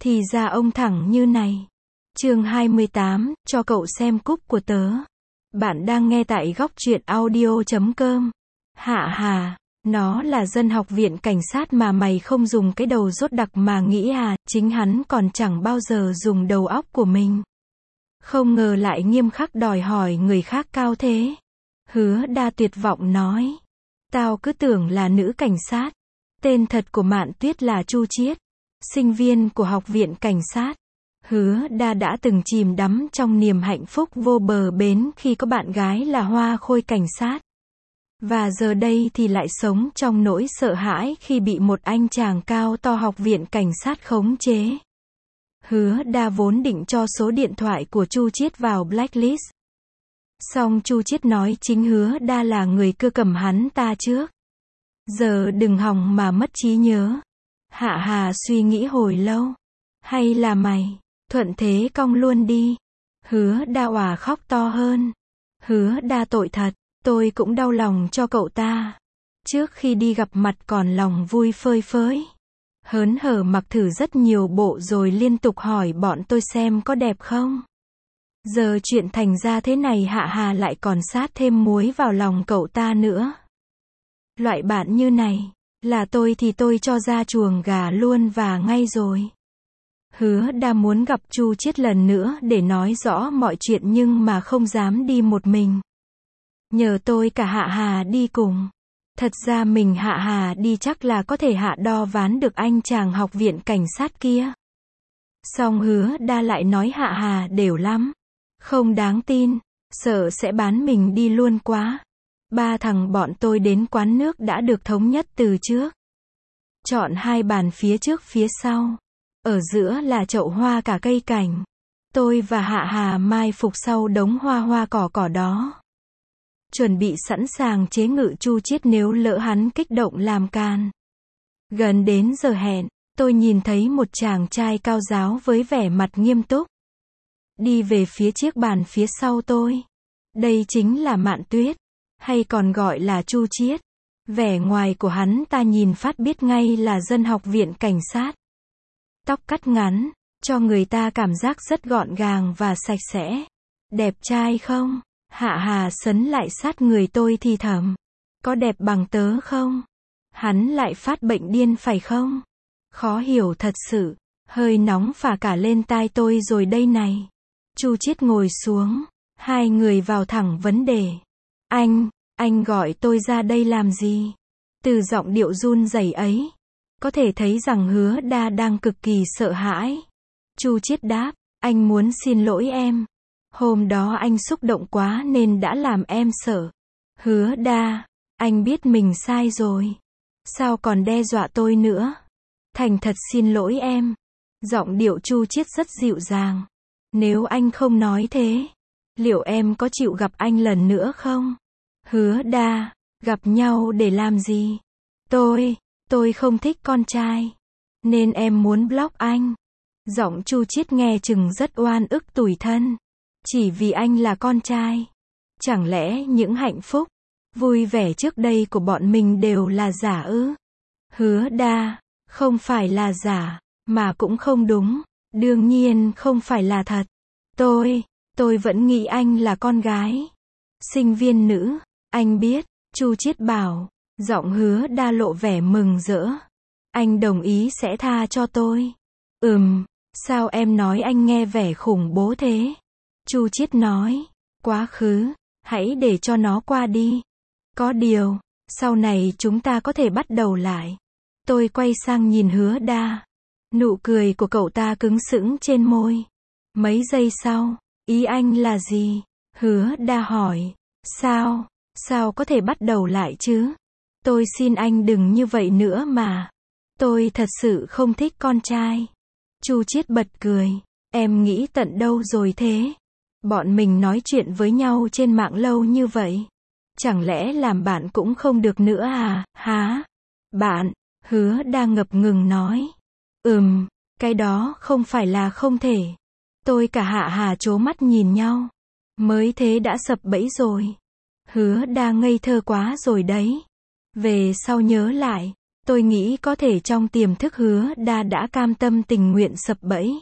Thì ra ông thẳng như này. Chương 28, cho cậu xem cúp của tớ. Bạn đang nghe tại góc truyện audio.com. Hạ hà, nó là dân học viện cảnh sát mà mày không dùng cái đầu rốt đặc mà nghĩ à, chính hắn còn chẳng bao giờ dùng đầu óc của mình. Không ngờ lại nghiêm khắc đòi hỏi người khác cao thế. Hứa Đa tuyệt vọng nói. Tao cứ tưởng là nữ cảnh sát. Tên thật của Mạn Tuyết là Chu Chiết, sinh viên của học viện cảnh sát. Hứa Đa đã từng chìm đắm trong niềm hạnh phúc vô bờ bến khi có bạn gái là Hoa Khôi cảnh sát. Và giờ đây thì lại sống trong nỗi sợ hãi khi bị một anh chàng cao to học viện cảnh sát khống chế. Hứa Đa vốn định cho số điện thoại của Chu Chiết vào blacklist. Song Chu Chiết nói chính Hứa Đa là người cưa cầm hắn ta trước. Giờ đừng hòng mà mất trí nhớ. Hạ hà suy nghĩ hồi lâu. Hay là mày, thuận thế cong luôn đi. Hứa Đa òa khóc to hơn. Hứa Đa tội thật, tôi cũng đau lòng cho cậu ta. Trước khi đi gặp mặt còn lòng vui phơi phới. Hớn hở mặc thử rất nhiều bộ rồi liên tục hỏi bọn tôi xem có đẹp không. Giờ chuyện thành ra thế này Hạ hà lại còn sát thêm muối vào lòng cậu ta nữa. Loại bạn như này, là tôi thì tôi cho ra chuồng gà luôn và ngay rồi. Hứa Đa muốn gặp Chu Chiết lần nữa để nói rõ mọi chuyện nhưng mà không dám đi một mình. Nhờ tôi cả Hạ hà đi cùng. Thật ra mình Hạ hà đi chắc là có thể hạ đo ván được anh chàng học viện cảnh sát kia. Song Hứa Đa lại nói Hạ hà đều lắm. Không đáng tin, sợ sẽ bán mình đi luôn quá. Ba thằng bọn tôi đến quán nước đã được thống nhất từ trước. Chọn hai bàn phía trước phía sau. Ở giữa là chậu hoa cả cây cảnh. Tôi và Hạ hà mai phục sau đống hoa cỏ đó. Chuẩn bị sẵn sàng chế ngự Chu Chiết nếu lỡ hắn kích động làm can. Gần đến giờ hẹn, tôi nhìn thấy một chàng trai cao ráo với vẻ mặt nghiêm túc. Đi về phía chiếc bàn phía sau tôi. Đây chính là Mạn Tuyết, hay còn gọi là Chu Chiết. Vẻ ngoài của hắn ta nhìn phát biết ngay là dân học viện cảnh sát. Tóc cắt ngắn, cho người ta cảm giác rất gọn gàng và sạch sẽ. Đẹp trai không? Hạ hà sấn lại sát người tôi thì thầm. Có đẹp bằng tớ không? Hắn lại phát bệnh điên phải không? Khó hiểu thật sự. Hơi nóng phả cả lên tai tôi rồi đây này. Chu Chiết ngồi xuống. Hai người vào thẳng vấn đề. Anh gọi tôi ra đây làm gì? Từ giọng điệu run rẩy ấy, có thể thấy rằng Hứa Đa đang cực kỳ sợ hãi. Chu Chiết đáp, anh muốn xin lỗi em. Hôm đó anh xúc động quá nên đã làm em sợ. Hứa Đa, anh biết mình sai rồi. Sao còn đe dọa tôi nữa? Thành thật xin lỗi em. Giọng điệu Chu Chiết rất dịu dàng. Nếu anh không nói thế, liệu em có chịu gặp anh lần nữa không? Hứa Đa, gặp nhau để làm gì? Tôi không thích con trai. Nên em muốn block anh. Giọng Chu Chiết nghe chừng rất oan ức tủi thân. Chỉ vì anh là con trai. Chẳng lẽ những hạnh phúc, vui vẻ trước đây của bọn mình đều là giả ư? Hứa Đa, không phải là giả, mà cũng không đúng. Đương nhiên không phải là thật. Tôi vẫn nghĩ anh là con gái. Sinh viên nữ, anh biết, Chu Chiết bảo. Giọng Hứa Đa lộ vẻ mừng rỡ. Anh đồng ý sẽ tha cho tôi. Sao em nói anh nghe vẻ khủng bố thế? Chu Chiết nói, quá khứ, hãy để cho nó qua đi. Có điều, sau này chúng ta có thể bắt đầu lại. Tôi quay sang nhìn Hứa Đa. Nụ cười của cậu ta cứng sững trên môi. Mấy giây sau, ý anh là gì? Hứa Đa hỏi, sao có thể bắt đầu lại chứ? Tôi xin anh đừng như vậy nữa mà. Tôi thật sự không thích con trai. Chu Chiết bật cười. Em nghĩ tận đâu rồi thế? Bọn mình nói chuyện với nhau trên mạng lâu như vậy. Chẳng lẽ làm bạn cũng không được nữa à? Hả? Bạn? Hứa đang ngập ngừng nói. Cái đó không phải là không thể. Tôi cả Hạ hà trố mắt nhìn nhau. Mới thế đã sập bẫy rồi. Hứa đang ngây thơ quá rồi đấy. Về sau nhớ lại, Tôi nghĩ có thể trong tiềm thức Hứa Đa đã cam tâm tình nguyện sập bẫy.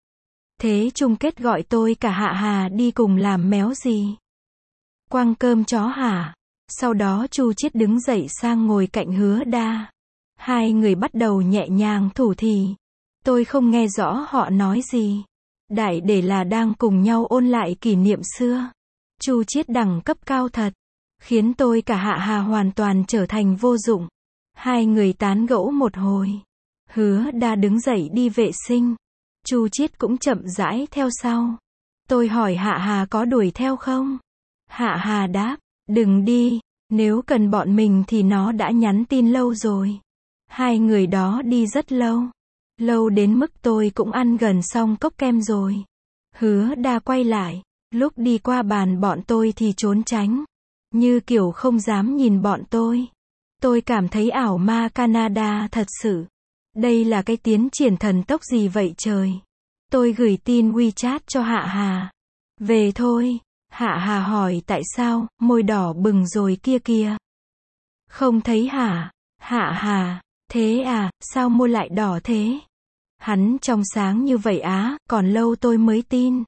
Thế chung kết gọi tôi cả Hạ Hà đi cùng làm méo gì? Quăng cơm chó hả? Sau đó Chu Chiết đứng dậy sang ngồi cạnh Hứa Đa. Hai người bắt đầu nhẹ nhàng thủ thỉ. Tôi không nghe rõ họ nói gì. Đại để là đang cùng nhau ôn lại kỷ niệm xưa. Chu Chiết đẳng cấp cao thật. Khiến tôi cả Hạ Hà hoàn toàn trở thành vô dụng. Hai người tán gẫu một hồi. Hứa Đa đứng dậy đi vệ sinh. Chu Chiết cũng chậm rãi theo sau. Tôi hỏi Hạ Hà có đuổi theo không? Hạ Hà đáp, đừng đi, nếu cần bọn mình thì nó đã nhắn tin lâu rồi. Hai người đó đi rất lâu. Lâu đến mức tôi cũng ăn gần xong cốc kem rồi. Hứa Đa quay lại. Lúc đi qua bàn bọn tôi thì trốn tránh. Như kiểu không dám nhìn bọn tôi. Tôi cảm thấy ảo ma Canada thật sự. Đây là cái tiến triển thần tốc gì vậy trời? Tôi gửi tin WeChat cho Hạ Hà. Về thôi. Hạ Hà hỏi tại sao, môi đỏ bừng rồi kia kìa. Không thấy hả? Hạ Hà, thế à, sao môi lại đỏ thế? Hắn trong sáng như vậy á, còn lâu tôi mới tin.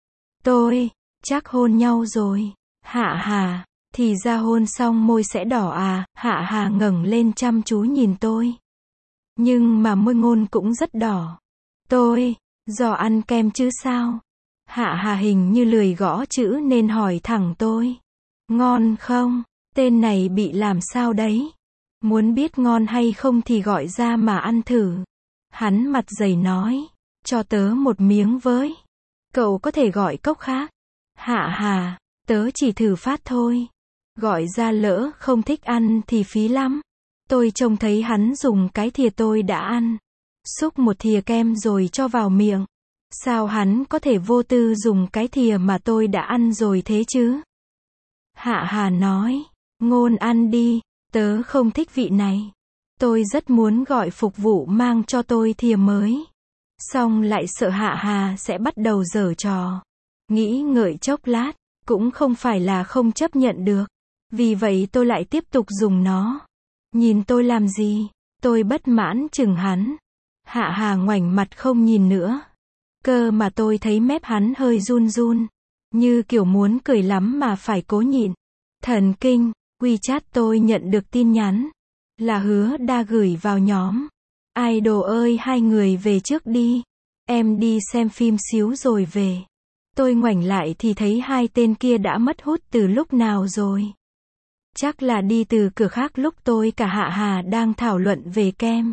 Tôi, chắc hôn nhau rồi. Hạ Hà, thì ra hôn xong môi sẽ đỏ à? Hạ Hà ngẩng lên chăm chú nhìn tôi. Nhưng mà môi Ngôn cũng rất đỏ. Tôi, do ăn kem chứ sao? Hạ Hà hình như lười gõ chữ nên hỏi thẳng tôi. Ngon không? Tên này bị làm sao đấy? Muốn biết ngon hay không thì gọi ra mà ăn thử. Hắn mặt dày nói. Cho tớ một miếng với. Cậu có thể gọi cốc khác. Hạ Hà, tớ chỉ thử phát thôi. Gọi ra lỡ không thích ăn thì phí lắm. Tôi trông thấy hắn dùng cái thìa tôi đã ăn. Xúc một thìa kem rồi cho vào miệng. Sao hắn có thể vô tư dùng cái thìa mà tôi đã ăn rồi thế chứ? Hạ Hà nói. Ngôn ăn đi, tớ không thích vị này. Tôi rất muốn gọi phục vụ mang cho tôi thìa mới. Xong lại sợ Hạ Hà sẽ bắt đầu giở trò. Nghĩ ngợi chốc lát, cũng không phải là không chấp nhận được. Vì vậy tôi lại tiếp tục dùng nó. Nhìn tôi làm gì? Tôi bất mãn chừng hắn. Hạ Hà ngoảnh mặt không nhìn nữa. Cơ mà tôi thấy mép hắn hơi run run. Như kiểu muốn cười lắm mà phải cố nhịn. Thần kinh, WeChat tôi nhận được tin nhắn. Là Hứa Đa gửi vào nhóm. Idol ơi hai người về trước đi. Em đi xem phim xíu rồi về. Tôi ngoảnh lại thì thấy hai tên kia đã mất hút từ lúc nào rồi. Chắc là đi từ cửa khác lúc tôi cả Hạ Hà đang thảo luận về kem.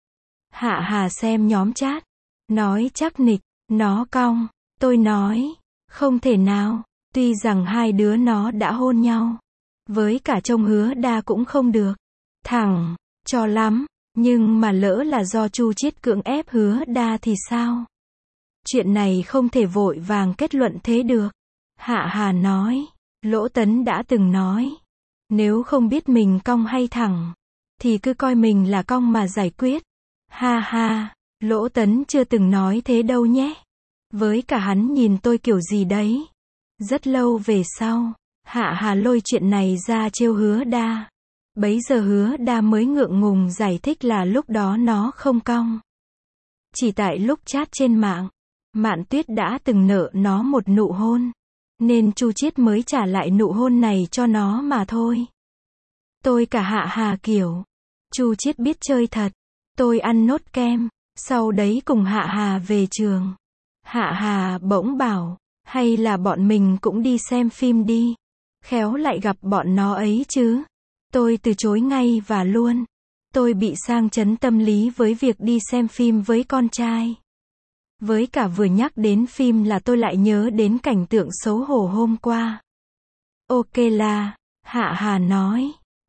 Hạ Hà xem nhóm chat. Nói chắc nịch, nó cong. Tôi nói, không thể nào, tuy rằng hai đứa nó đã hôn nhau. Với cả trông Hứa Đa cũng không được. Thẳng, cho lắm, nhưng mà lỡ là do Chu Chiết cưỡng ép Hứa Đa thì sao? Chuyện này không thể vội vàng kết luận thế được. Hạ Hà nói, Lỗ Tấn đã từng nói. Nếu không biết mình cong hay thẳng, thì cứ coi mình là cong mà giải quyết. Ha ha, Lỗ Tấn chưa từng nói thế đâu nhé. Với cả hắn nhìn tôi kiểu gì đấy. Rất lâu về sau, Hạ Hà lôi chuyện này ra trêu Hứa Đa. Bấy giờ Hứa Đa mới ngượng ngùng giải thích là lúc đó nó không cong. Chỉ tại lúc chat trên mạng, Mạn Tuyết đã từng nợ nó một nụ hôn. Nên Chu Chiết mới trả lại nụ hôn này cho nó mà thôi. Tôi cả Hạ Hà kiểu. Chu Chiết biết chơi thật. Tôi ăn nốt kem. Sau đấy cùng Hạ Hà về trường. Hạ Hà bỗng bảo. Hay là bọn mình cũng đi xem phim đi. Khéo lại gặp bọn nó ấy chứ. Tôi từ chối ngay và luôn. Tôi bị sang chấn tâm lý với việc đi xem phim với con trai. Với cả vừa nhắc đến phim là tôi lại nhớ đến cảnh tượng xấu hổ hôm qua. Ok là, Hạ Hà nói.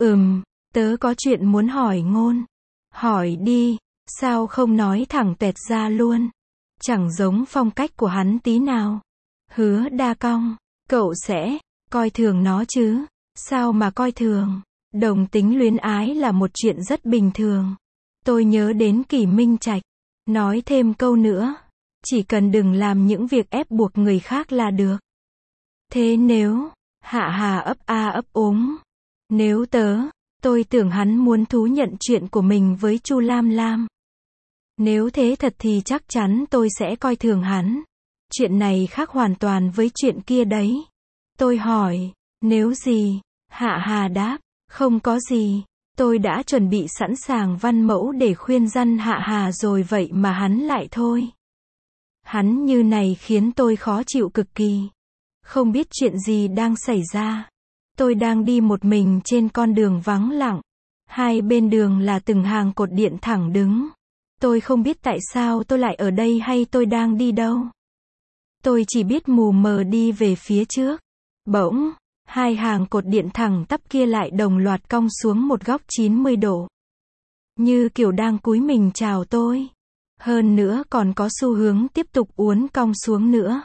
Tớ có chuyện muốn hỏi Ngôn. Hỏi đi, sao không nói thẳng tuẹt ra luôn. Chẳng giống phong cách của hắn tí nào. Hứa Đa cong, cậu sẽ coi thường nó chứ? Sao mà coi thường? Đồng tính luyến ái là một chuyện rất bình thường. Tôi nhớ đến Kỷ Minh Trạch. Nói thêm câu nữa. Chỉ cần đừng làm những việc ép buộc người khác là được. Thế nếu, Hạ Hà ấp a ấp úng. Nếu tớ Tôi tưởng hắn muốn thú nhận chuyện của mình với Chu Lam Lam. Nếu thế thật thì chắc chắn tôi sẽ coi thường hắn. Chuyện này khác hoàn toàn với chuyện kia đấy. Tôi hỏi, nếu gì? Hạ Hà đáp, không có gì. Tôi đã chuẩn bị sẵn sàng văn mẫu để khuyên răn Hạ Hà rồi vậy mà hắn lại thôi. Hắn như này khiến tôi khó chịu cực kỳ. Không biết chuyện gì đang xảy ra. Tôi đang đi một mình trên con đường vắng lặng. Hai bên đường là từng hàng cột điện thẳng đứng. Tôi không biết tại sao tôi lại ở đây hay tôi đang đi đâu. Tôi chỉ biết mù mờ đi về phía trước. Bỗng, hai hàng cột điện thẳng tắp kia lại đồng loạt cong xuống một góc 90 độ. Như kiểu đang cúi mình chào tôi. Hơn nữa còn có xu hướng tiếp tục uốn cong xuống nữa.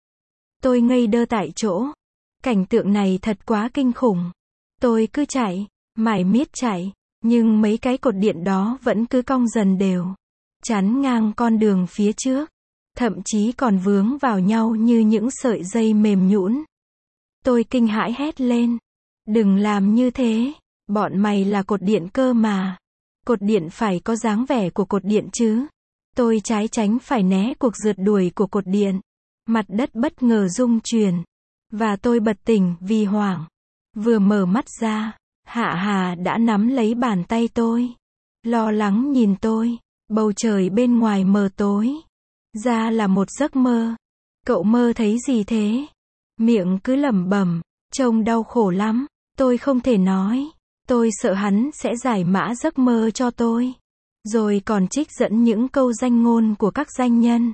Tôi ngây đơ tại chỗ. Cảnh tượng này thật quá kinh khủng. Tôi cứ chạy, mải miết chạy, nhưng mấy cái cột điện đó vẫn cứ cong dần đều, chắn ngang con đường phía trước, thậm chí còn vướng vào nhau như những sợi dây mềm nhũn. Tôi kinh hãi hét lên, đừng làm như thế, bọn mày là cột điện cơ mà. Cột điện phải có dáng vẻ của cột điện chứ. Tôi trái tránh phải né cuộc rượt đuổi của cột điện. Mặt đất bất ngờ rung chuyển. Và tôi bật tỉnh vì hoảng. Vừa mở mắt ra, Hạ Hà đã nắm lấy bàn tay tôi. Lo lắng nhìn tôi. Bầu trời bên ngoài mờ tối. Ra là một giấc mơ. Cậu mơ thấy gì thế? Miệng cứ lẩm bẩm, trông đau khổ lắm. Tôi không thể nói. Tôi sợ hắn sẽ giải mã giấc mơ cho tôi. Rồi còn trích dẫn những câu danh ngôn của các danh nhân.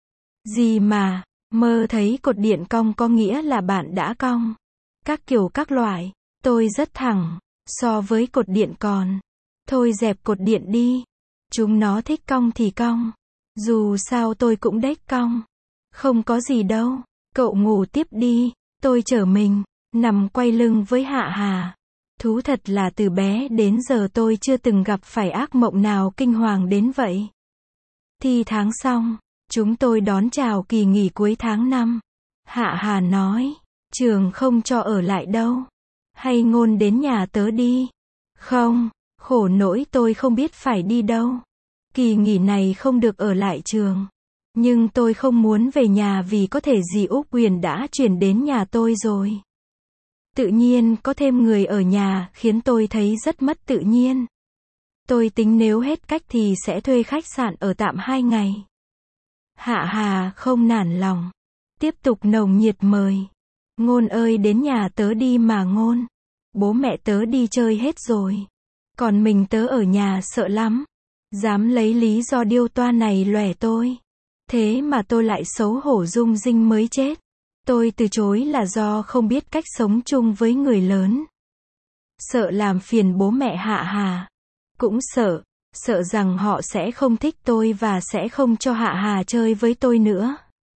Gì mà, mơ thấy cột điện cong có nghĩa là bạn đã cong. Các kiểu các loại. Tôi rất thẳng. So với cột điện còn. Thôi dẹp cột điện đi. Chúng nó thích cong thì cong. Dù sao tôi cũng đếch cong. Không có gì đâu. Cậu ngủ tiếp đi. Tôi trở mình, nằm quay lưng với Hạ Hà. Thú thật là từ bé đến giờ tôi chưa từng gặp phải ác mộng nào kinh hoàng đến vậy. Thi tháng xong, chúng tôi đón chào kỳ nghỉ cuối tháng 5. Hạ Hà nói, trường không cho ở lại đâu. Hay Ngôn đến nhà tớ đi. Không, khổ nỗi tôi không biết phải đi đâu. Kỳ nghỉ này không được ở lại trường. Nhưng tôi không muốn về nhà vì có thể dì Úc Huyền đã chuyển đến nhà tôi rồi. Tự nhiên có thêm người ở nhà khiến tôi thấy rất mất tự nhiên. Tôi tính nếu hết cách thì sẽ thuê khách sạn ở tạm 2 ngày. Hạ Hà không nản lòng. Tiếp tục nồng nhiệt mời. Ngôn ơi đến nhà tớ đi mà Ngôn. Bố mẹ tớ đi chơi hết rồi. Còn mình tớ ở nhà sợ lắm. Dám lấy lý do điêu toa này lòe tôi. Thế mà tôi lại xấu hổ rung rinh mới chết. Tôi từ chối là do không biết cách sống chung với người lớn. Sợ làm phiền bố mẹ Hạ Hà. Cũng sợ rằng họ sẽ không thích tôi và sẽ không cho Hạ Hà chơi với tôi nữa.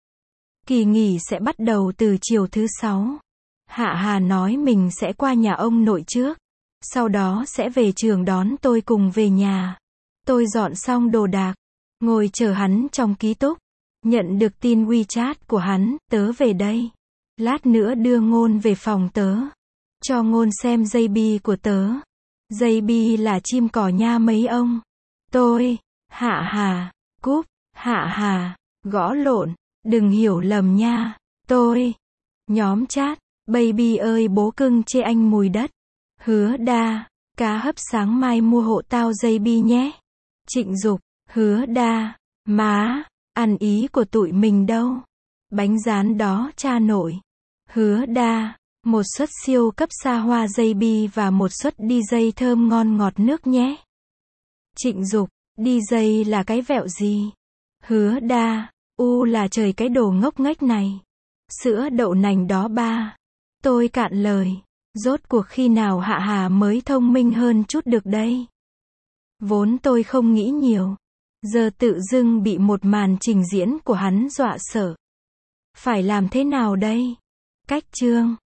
Kỳ nghỉ sẽ bắt đầu từ chiều thứ 6. Hạ Hà nói mình sẽ qua nhà ông nội trước. Sau đó sẽ về trường đón tôi cùng về nhà. Tôi dọn xong đồ đạc. Ngồi chờ hắn trong ký túc. Nhận được tin WeChat của hắn, tớ về đây. Lát nữa đưa Ngôn về phòng tớ. Cho Ngôn xem dây bi của tớ. Dây bi là chim cỏ nha mấy ông. Tôi, Hạ Hà, cúp, Hạ Hà, gõ lộn, đừng hiểu lầm nha. Tôi, nhóm chat, baby ơi bố cưng chê anh mùi đất. Hứa Đa, cá hấp sáng mai mua hộ tao dây bi nhé. Trịnh Dục, Hứa Đa, má. Ăn ý của tụi mình đâu. Bánh rán đó cha nội. Hứa Đa, một suất siêu cấp xa hoa dây bi và một suất DJ thơm ngon ngọt nước nhé. Trịnh Dục, DJ là cái vẹo gì? Hứa Đa, là trời cái đồ ngốc nghếch này. Sữa đậu nành đó ba. Tôi cạn lời. Rốt cuộc khi nào Hạ Hà mới thông minh hơn chút được đây? Vốn tôi không nghĩ nhiều. Giờ tự dưng bị một màn trình diễn của hắn dọa sợ. Phải làm thế nào đây? Cách chương